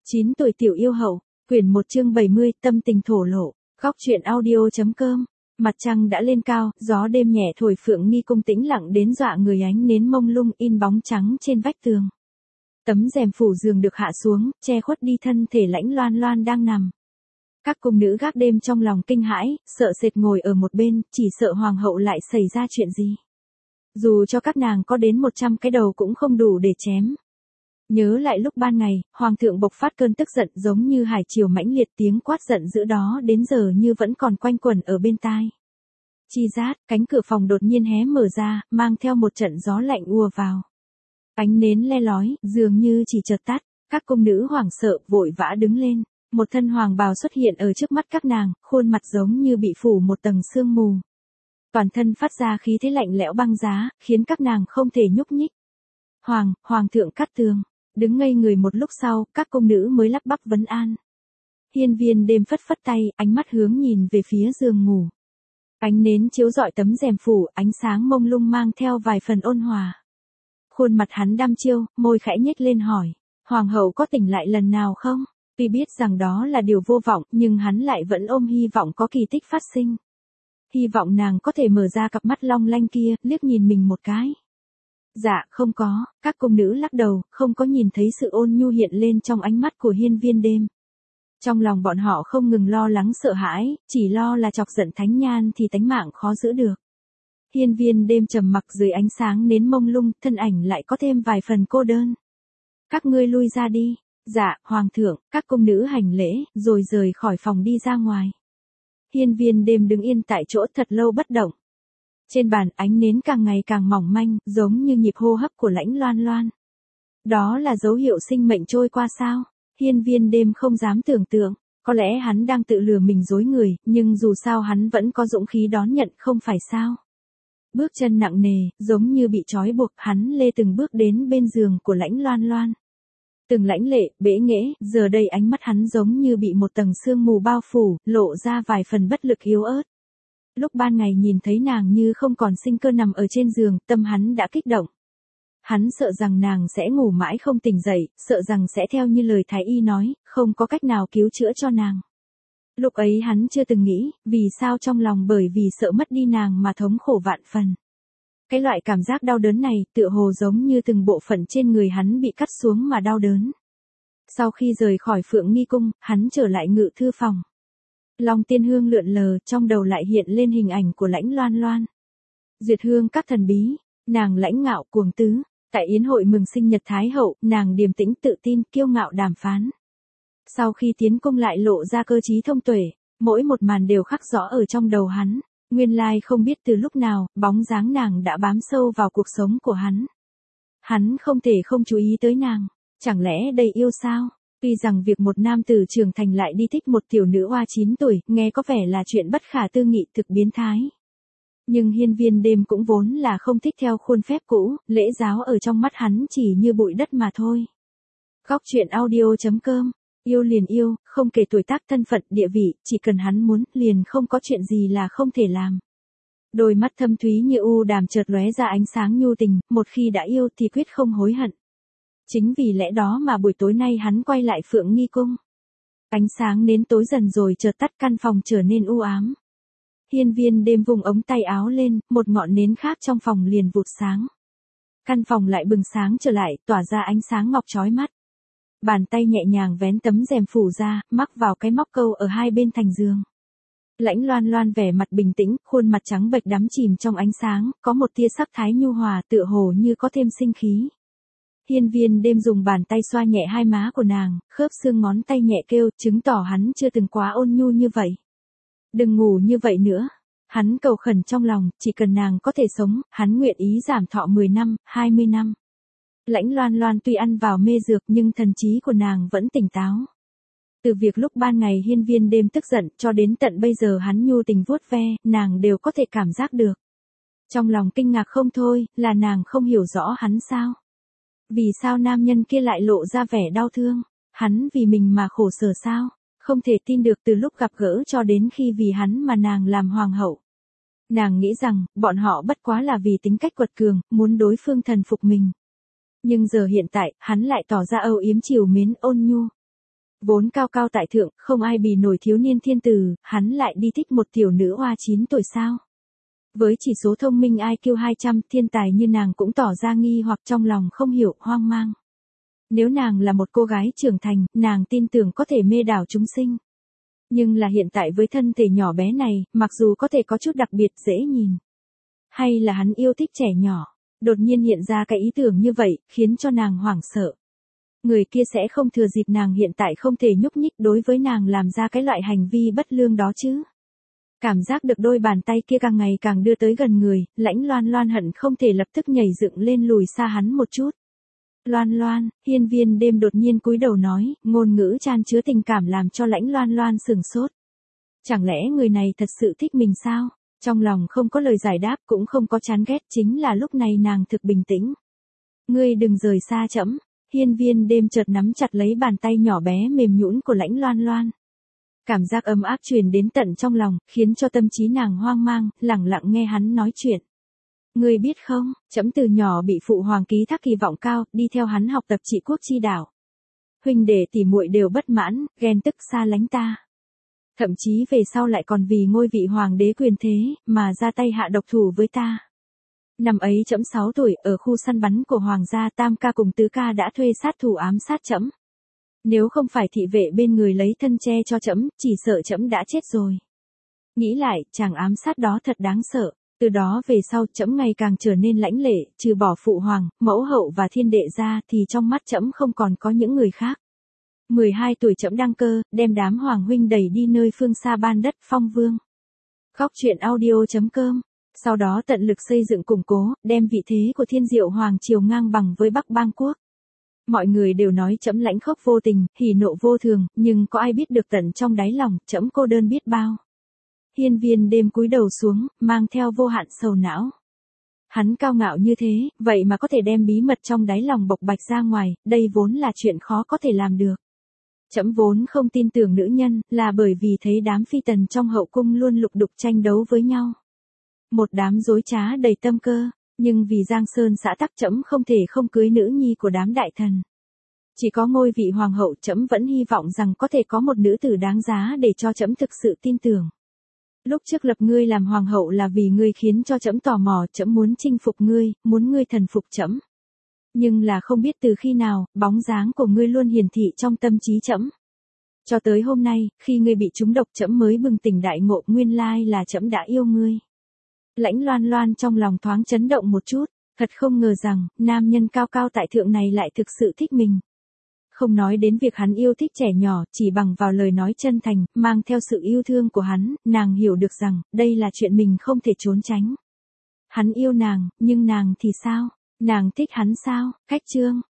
9 tuổi tiểu yêu hậu, quyển 1 chương 70, tâm tình thổ lộ, góc truyện audio.com. Mặt trăng đã lên cao, gió đêm nhẹ thổi Phượng Nghi cung tĩnh lặng đến dọa người, ánh nến mông lung in bóng trắng trên vách tường. Tấm rèm phủ giường được hạ xuống, che khuất đi thân thể Lãnh Loan Loan đang nằm. Các cung nữ gác đêm trong lòng kinh hãi, sợ sệt ngồi ở một bên, chỉ sợ hoàng hậu lại xảy ra chuyện gì. Dù cho các nàng có đến 100 cái đầu cũng không đủ để chém. Nhớ lại lúc ban ngày, hoàng thượng bộc phát cơn tức giận giống như hải triều mãnh liệt, tiếng quát giận dữ đó đến giờ như vẫn còn quanh quẩn ở bên tai. Chi rát, cánh cửa phòng đột nhiên hé mở ra, mang theo một trận gió lạnh ùa vào. Ánh nến le lói, dường như chỉ chợt tắt, các cung nữ hoảng sợ, vội vã đứng lên. Một thân hoàng bào xuất hiện ở trước mắt các nàng, khuôn mặt giống như bị phủ một tầng sương mù. Toàn thân phát ra khí thế lạnh lẽo băng giá, khiến các nàng không thể nhúc nhích. Hoàng thượng Cát Tường. Đứng ngây người một lúc sau, các cung nữ mới lắp bắp vấn an. Hiên Viên Đêm phất phất tay, ánh mắt hướng nhìn về phía giường ngủ. Ánh nến chiếu rọi tấm rèm phủ, ánh sáng mông lung mang theo vài phần ôn hòa. Khuôn mặt hắn đăm chiêu, môi khẽ nhếch lên hỏi, hoàng hậu có tỉnh lại lần nào không? Tuy biết rằng đó là điều vô vọng, nhưng hắn lại vẫn ôm hy vọng có kỳ tích phát sinh. Hy vọng nàng có thể mở ra cặp mắt long lanh kia, liếc nhìn mình một cái. Dạ, không có, các cung nữ lắc đầu, không có nhìn thấy sự ôn nhu hiện lên trong ánh mắt của Hiên Viên Đêm. Trong lòng bọn họ không ngừng lo lắng sợ hãi, chỉ lo là chọc giận Thánh Nhan thì tánh mạng khó giữ được. Hiên Viên Đêm trầm mặc dưới ánh sáng nến mông lung, thân ảnh lại có thêm vài phần cô đơn. Các ngươi lui ra đi. Dạ, hoàng thượng, các cung nữ hành lễ, rồi rời khỏi phòng đi ra ngoài. Hiên Viên Đêm đứng yên tại chỗ thật lâu bất động. Trên bàn ánh nến càng ngày càng mỏng manh, giống như nhịp hô hấp của Lãnh Loan Loan. Đó là dấu hiệu sinh mệnh trôi qua sao? Hiên Viên Đêm không dám tưởng tượng, có lẽ hắn đang tự lừa mình dối người, nhưng dù sao hắn vẫn có dũng khí đón nhận, không phải sao? Bước chân nặng nề, giống như bị trói buộc, hắn lê từng bước đến bên giường của Lãnh Loan Loan. Từng lãnh lệ, bẽ nghễ, giờ đây ánh mắt hắn giống như bị một tầng sương mù bao phủ, lộ ra vài phần bất lực yếu ớt. Lúc ban ngày nhìn thấy nàng như không còn sinh cơ nằm ở trên giường, tâm hắn đã kích động. Hắn sợ rằng nàng sẽ ngủ mãi không tỉnh dậy, sợ rằng sẽ theo như lời thái y nói, không có cách nào cứu chữa cho nàng. Lúc ấy hắn chưa từng nghĩ, vì sao trong lòng bởi vì sợ mất đi nàng mà thống khổ vạn phần. Cái loại cảm giác đau đớn này, tựa hồ giống như từng bộ phận trên người hắn bị cắt xuống mà đau đớn. Sau khi rời khỏi Phượng Nghi cung, hắn trở lại ngự thư phòng. Long tiên hương lượn lờ, trong đầu lại hiện lên hình ảnh của Lãnh Loan Loan. Duyệt hương các thần bí, nàng lãnh ngạo cuồng tứ, tại yến hội mừng sinh nhật Thái hậu, nàng điềm tĩnh tự tin, kiêu ngạo đàm phán. Sau khi tiến cung lại lộ ra cơ trí thông tuệ, mỗi một màn đều khắc rõ ở trong đầu hắn. Nguyên lai không biết từ lúc nào, bóng dáng nàng đã bám sâu vào cuộc sống của hắn. Hắn không thể không chú ý tới nàng, chẳng lẽ đây yêu sao? Tuy rằng việc một nam tử trưởng thành lại đi thích một tiểu nữ oa 9 tuổi, nghe có vẻ là chuyện bất khả tư nghị, thực biến thái. Nhưng Hiên Viên Đêm cũng vốn là không thích theo khuôn phép cũ, lễ giáo ở trong mắt hắn chỉ như bụi đất mà thôi. Góc truyện audio.com. Yêu liền yêu, không kể tuổi tác thân phận địa vị, chỉ cần hắn muốn, liền không có chuyện gì là không thể làm. Đôi mắt thâm thúy như u đàm chợt lóe ra ánh sáng nhu tình, một khi đã yêu thì quyết không hối hận. Chính vì lẽ đó mà buổi tối nay hắn quay lại Phượng Nghi cung. Ánh sáng nến tối dần rồi chợt tắt, căn phòng trở nên u ám. Hiên Viên Đêm vùng ống tay áo lên, một ngọn nến khác trong phòng liền vụt sáng. Căn phòng lại bừng sáng trở lại, tỏa ra ánh sáng ngọc chói mắt. Bàn tay nhẹ nhàng vén tấm rèm phủ ra, mắc vào cái móc câu ở hai bên thành giường. Lãnh Loan Loan vẻ mặt bình tĩnh, khuôn mặt trắng bệch đắm chìm trong ánh sáng, có một tia sắc thái nhu hòa, tựa hồ như có thêm sinh khí. Hiên Viên Đêm dùng bàn tay xoa nhẹ hai má của nàng, khớp xương ngón tay nhẹ kêu, chứng tỏ hắn chưa từng quá ôn nhu như vậy. Đừng ngủ như vậy nữa. Hắn cầu khẩn trong lòng, chỉ cần nàng có thể sống, hắn nguyện ý giảm thọ 10 năm, 20 năm. Lãnh Loan Loan tuy ăn vào mê dược nhưng thần trí của nàng vẫn tỉnh táo. Từ việc lúc ban ngày Hiên Viên Đêm tức giận cho đến tận bây giờ hắn nhu tình vuốt ve, nàng đều có thể cảm giác được. Trong lòng kinh ngạc không thôi, là nàng không hiểu rõ hắn sao? Vì sao nam nhân kia lại lộ ra vẻ đau thương? Hắn vì mình mà khổ sở sao? Không thể tin được từ lúc gặp gỡ cho đến khi vì hắn mà nàng làm hoàng hậu. Nàng nghĩ rằng, bọn họ bất quá là vì tính cách quật cường, muốn đối phương thần phục mình. Nhưng giờ hiện tại, hắn lại tỏ ra âu yếm trìu mến ôn nhu. Vốn cao cao tại thượng, không ai bì nổi thiếu niên thiên tử, hắn lại đi thích một tiểu nữ hoa 9 tuổi sao? Với chỉ số thông minh IQ 200, thiên tài như nàng cũng tỏ ra nghi hoặc trong lòng không hiểu, hoang mang. Nếu nàng là một cô gái trưởng thành, nàng tin tưởng có thể mê đảo chúng sinh. Nhưng là hiện tại với thân thể nhỏ bé này, mặc dù có thể có chút đặc biệt dễ nhìn. Hay là hắn yêu thích trẻ nhỏ, đột nhiên hiện ra cái ý tưởng như vậy, khiến cho nàng hoảng sợ. Người kia sẽ không thừa dịp nàng hiện tại không thể nhúc nhích đối với nàng làm ra cái loại hành vi bất lương đó chứ. Cảm giác được đôi bàn tay kia càng ngày càng đưa tới gần người, Lãnh Loan Loan hận không thể lập tức nhảy dựng lên lùi xa hắn một chút. Loan Loan, Hiên Viên Đêm đột nhiên cúi đầu nói, ngôn ngữ chan chứa tình cảm làm cho Lãnh Loan Loan sửng sốt. Chẳng lẽ người này thật sự thích mình sao? Trong lòng không có lời giải đáp cũng không có chán ghét, chính là lúc này nàng thực bình tĩnh. Ngươi đừng rời xa trẫm. Hiên Viên Đêm chợt nắm chặt lấy bàn tay nhỏ bé mềm nhũn của Lãnh Loan Loan. Cảm giác ấm áp truyền đến tận trong lòng, khiến cho tâm trí nàng hoang mang, lẳng lặng nghe hắn nói chuyện. Ngươi biết không, trẫm từ nhỏ bị phụ hoàng ký thác kỳ vọng cao, đi theo hắn học tập trị quốc chi đạo. Huynh đệ tỷ muội đều bất mãn, ghen tức xa lánh ta. Thậm chí về sau lại còn vì ngôi vị hoàng đế quyền thế, mà ra tay hạ độc thủ với ta. Năm ấy trẫm 6 tuổi, ở khu săn bắn của hoàng gia, tam ca cùng tứ ca đã thuê sát thủ ám sát trẫm. Nếu không phải thị vệ bên người lấy thân che cho trẫm, chỉ sợ trẫm đã chết rồi. Nghĩ lại, chàng ám sát đó thật đáng sợ. Từ đó về sau trẫm ngày càng trở nên lãnh lệ, trừ bỏ phụ hoàng, mẫu hậu và thiên đệ ra thì trong mắt trẫm không còn có những người khác. 12 tuổi trẫm đăng cơ, đem đám hoàng huynh đẩy đi nơi phương xa ban đất phong vương. Khóc chuyện audio.com. Sau đó tận lực xây dựng củng cố, đem vị thế của Thiên Diệu Hoàng triều ngang bằng với Bắc Bang quốc. Mọi người đều nói trẫm lãnh khốc vô tình, hỉ nộ vô thường, nhưng có ai biết được tận trong đáy lòng, trẫm cô đơn biết bao. Hiên Viên Đêm cúi đầu xuống, mang theo vô hạn sầu não. Hắn cao ngạo như thế, vậy mà có thể đem bí mật trong đáy lòng bộc bạch ra ngoài, đây vốn là chuyện khó có thể làm được. Trẫm vốn không tin tưởng nữ nhân, là bởi vì thấy đám phi tần trong hậu cung luôn lục đục tranh đấu với nhau. Một đám dối trá đầy tâm cơ, nhưng vì Giang Sơn xã tắc trẫm không thể không cưới nữ nhi của đám đại thần. Chỉ có ngôi vị hoàng hậu trẫm vẫn hy vọng rằng có thể có một nữ tử đáng giá để cho trẫm thực sự tin tưởng. Lúc trước lập ngươi làm hoàng hậu là vì ngươi khiến cho trẫm tò mò, trẫm muốn chinh phục ngươi, muốn ngươi thần phục trẫm. Nhưng là không biết từ khi nào, bóng dáng của ngươi luôn hiển thị trong tâm trí trẫm. Cho tới hôm nay, khi ngươi bị trúng độc trẫm mới bừng tỉnh đại ngộ, nguyên lai là trẫm đã yêu ngươi. Lãnh Loan Loan trong lòng thoáng chấn động một chút, thật không ngờ rằng, nam nhân cao cao tại thượng này lại thực sự thích mình. Không nói đến việc hắn yêu thích trẻ nhỏ, chỉ bằng vào lời nói chân thành, mang theo sự yêu thương của hắn, nàng hiểu được rằng, đây là chuyện mình không thể trốn tránh. Hắn yêu nàng, nhưng nàng thì sao? Nàng thích hắn sao? Khách chương.